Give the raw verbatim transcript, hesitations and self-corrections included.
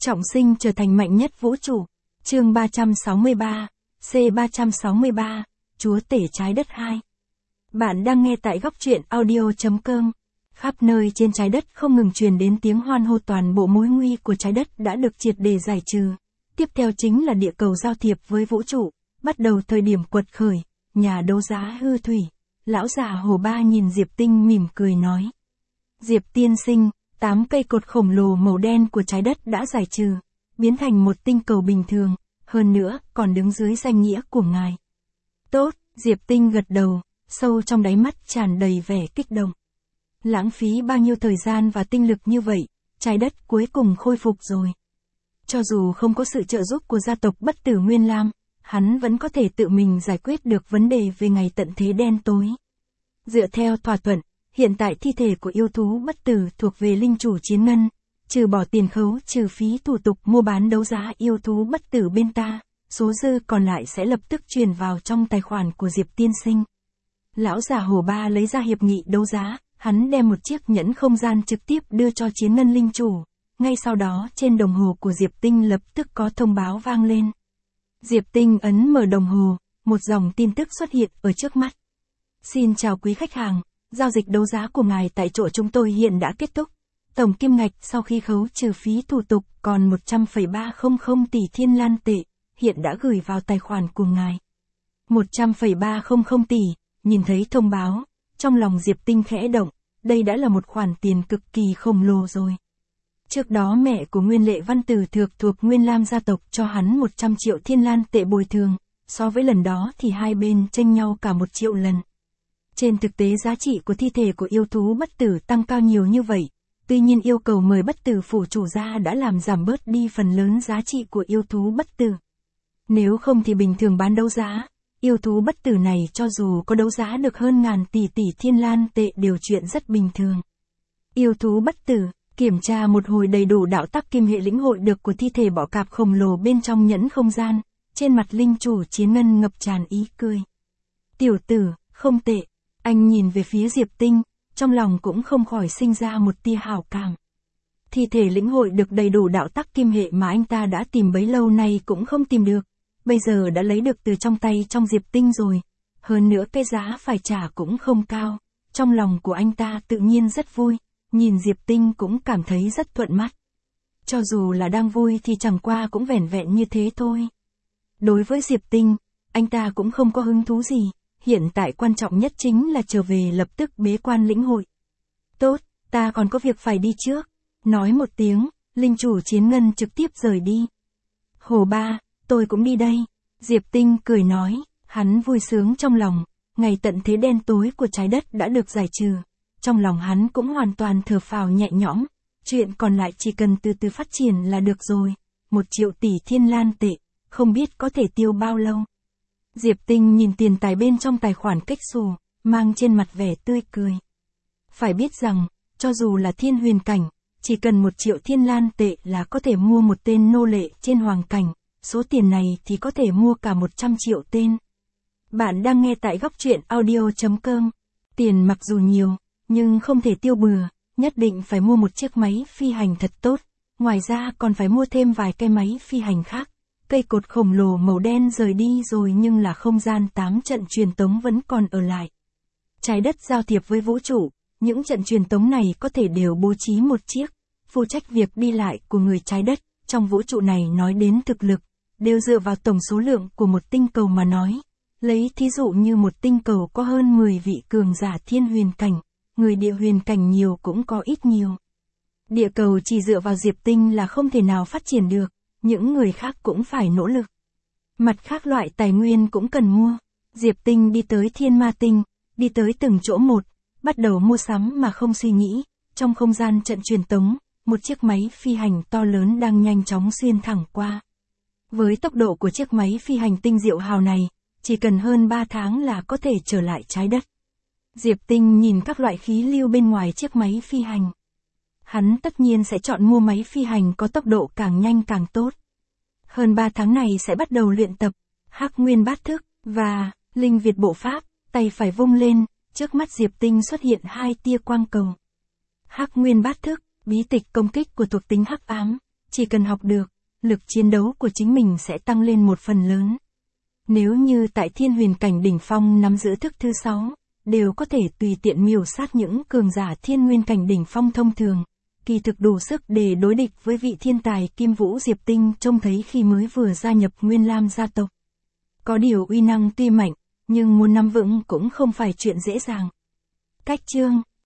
Trọng sinh trở thành mạnh nhất vũ trụ. Chương ba trăm sáu mươi ba, C ba trăm sáu mươi ba, Chúa tể trái đất hai. Bạn đang nghe tại góc truyện audio chấm com. Khắp nơi trên trái đất không ngừng truyền đến tiếng hoan hô, toàn bộ mối nguy của trái đất đã được triệt để giải trừ. Tiếp theo chính là địa cầu giao thiệp với vũ trụ, bắt đầu thời điểm quật khởi, nhà đấu giá hư thủy. Lão già Hồ Ba nhìn Diệp Tinh mỉm cười nói. Diệp tiên sinh, tám cây cột khổng lồ màu đen của trái đất đã giải trừ, biến thành một tinh cầu bình thường, hơn nữa còn đứng dưới danh nghĩa của ngài. Tốt, Diệp Tinh gật đầu, sâu trong đáy mắt tràn đầy vẻ kích động. Lãng phí bao nhiêu thời gian và tinh lực như vậy, trái đất cuối cùng khôi phục rồi. Cho dù không có sự trợ giúp của gia tộc Bất Tử Nguyên Lam, hắn vẫn có thể tự mình giải quyết được vấn đề về ngày tận thế đen tối. Dựa theo thỏa thuận, hiện tại thi thể của yêu thú bất tử thuộc về linh chủ Chiến Ngân, trừ bỏ tiền khấu trừ phí thủ tục mua bán đấu giá yêu thú bất tử bên ta, số dư còn lại sẽ lập tức truyền vào trong tài khoản của Diệp tiên sinh. Lão già Hồ Ba lấy ra hiệp nghị đấu giá, hắn đem một chiếc nhẫn không gian trực tiếp đưa cho Chiến Ngân linh chủ, ngay sau đó trên đồng hồ của Diệp Tinh lập tức có thông báo vang lên. Diệp Tinh ấn mở đồng hồ, một dòng tin tức xuất hiện ở trước mắt. Xin chào quý khách hàng, giao dịch đấu giá của ngài tại chỗ chúng tôi hiện đã kết thúc. Tổng kim ngạch sau khi khấu trừ phí thủ tục còn một trăm phẩy ba trăm tỷ thiên lan tệ, hiện đã gửi vào tài khoản của ngài. một trăm phẩy ba trăm tỷ, nhìn thấy thông báo, trong lòng Diệp Tinh khẽ động, đây đã là một khoản tiền cực kỳ khổng lồ rồi. Trước đó mẹ của Nguyên Lệ Văn Tử Thược thuộc Nguyên Lam gia tộc cho hắn một trăm triệu thiên lan tệ bồi thường, so với lần đó thì hai bên chênh nhau cả một triệu lần. Trên thực tế giá trị của thi thể của yêu thú bất tử tăng cao nhiều như vậy, tuy nhiên yêu cầu mời bất tử phủ chủ ra đã làm giảm bớt đi phần lớn giá trị của yêu thú bất tử. Nếu không thì bình thường bán đấu giá, yêu thú bất tử này cho dù có đấu giá được hơn ngàn tỷ tỷ thiên lan tệ đều chuyện rất bình thường. Yêu thú bất tử, kiểm tra một hồi đầy đủ đạo tắc kim hệ lĩnh hội được của thi thể bọ cạp khổng lồ bên trong nhẫn không gian, trên mặt linh chủ Chiến Ngân ngập tràn ý cười. Tiểu tử, không tệ. Anh nhìn về phía Diệp Tinh, trong lòng cũng không khỏi sinh ra một tia hảo cảm. Thi thể lĩnh hội được đầy đủ đạo tắc kim hệ mà anh ta đã tìm bấy lâu nay cũng không tìm được, bây giờ đã lấy được từ trong tay trong Diệp Tinh rồi. Hơn nữa cái giá phải trả cũng không cao, trong lòng của anh ta tự nhiên rất vui, nhìn Diệp Tinh cũng cảm thấy rất thuận mắt. Cho dù là đang vui thì chẳng qua cũng vẻn vẹn như thế thôi. Đối với Diệp Tinh, anh ta cũng không có hứng thú gì. Hiện tại quan trọng nhất chính là trở về lập tức bế quan lĩnh hội. Tốt, ta còn có việc phải đi trước. Nói một tiếng, linh chủ Chiến Ngân trực tiếp rời đi. Hồ Ba, tôi cũng đi đây. Diệp Tinh cười nói, hắn vui sướng trong lòng, ngày tận thế đen tối của trái đất đã được giải trừ. Trong lòng hắn cũng hoàn toàn thở phào nhẹ nhõm, chuyện còn lại chỉ cần từ từ phát triển là được rồi. Một triệu tỷ thiên lan tệ, không biết có thể tiêu bao lâu. Diệp Tinh nhìn tiền tài bên trong tài khoản kếch xù, mang trên mặt vẻ tươi cười. Phải biết rằng, cho dù là thiên huyền cảnh, chỉ cần một triệu thiên lan tệ là có thể mua một tên nô lệ trên hoàng cảnh, số tiền này thì có thể mua cả một trăm triệu tên. Bạn đang nghe tại góc truyện audio chấm com. Tiền mặc dù nhiều, nhưng không thể tiêu bừa, nhất định phải mua một chiếc máy phi hành thật tốt, ngoài ra còn phải mua thêm vài cái máy phi hành khác. Cây cột khổng lồ màu đen rời đi rồi nhưng là không gian tám trận truyền tống vẫn còn ở lại. Trái đất giao thiệp với vũ trụ, những trận truyền tống này có thể đều bố trí một chiếc, phụ trách việc đi lại của người trái đất. Trong vũ trụ này nói đến thực lực, đều dựa vào tổng số lượng của một tinh cầu mà nói. Lấy thí dụ như một tinh cầu có hơn mười vị cường giả thiên huyền cảnh, người địa huyền cảnh nhiều cũng có ít nhiều. Địa cầu chỉ dựa vào Diệp Tinh là không thể nào phát triển được. Những người khác cũng phải nỗ lực. Mặt khác loại tài nguyên cũng cần mua. Diệp Tinh đi tới Thiên Ma Tinh, đi tới từng chỗ một, bắt đầu mua sắm mà không suy nghĩ. Trong không gian trận truyền tống, một chiếc máy phi hành to lớn đang nhanh chóng xuyên thẳng qua. Với tốc độ của chiếc máy phi hành tinh diệu hào này, chỉ cần hơn ba tháng là có thể trở lại trái đất. Diệp Tinh nhìn các loại khí lưu bên ngoài chiếc máy phi hành. Hắn tất nhiên sẽ chọn mua máy phi hành có tốc độ càng nhanh càng tốt. Hơn ba tháng này sẽ bắt đầu luyện tập, Hắc Nguyên Bát Thức, và Linh Việt Bộ Pháp, tay phải vung lên, trước mắt Diệp Tinh xuất hiện hai tia quang cầu. Hắc Nguyên Bát Thức, bí tịch công kích của thuộc tính hắc ám, Chỉ cần học được, lực chiến đấu của chính mình sẽ tăng lên một phần lớn. Nếu như tại thiên huyền cảnh đỉnh phong nắm giữ thức thứ sáu, đều có thể tùy tiện miểu sát những cường giả thiên nguyên cảnh đỉnh phong thông thường, kỳ thực đủ sức để đối địch với vị thiên tài Kim Vũ Diệp Tinh trông thấy khi mới vừa gia nhập Nguyên Lam gia tộc. Có điều uy năng tuy mạnh, nhưng muốn nắm vững cũng không phải chuyện dễ dàng. Cách chương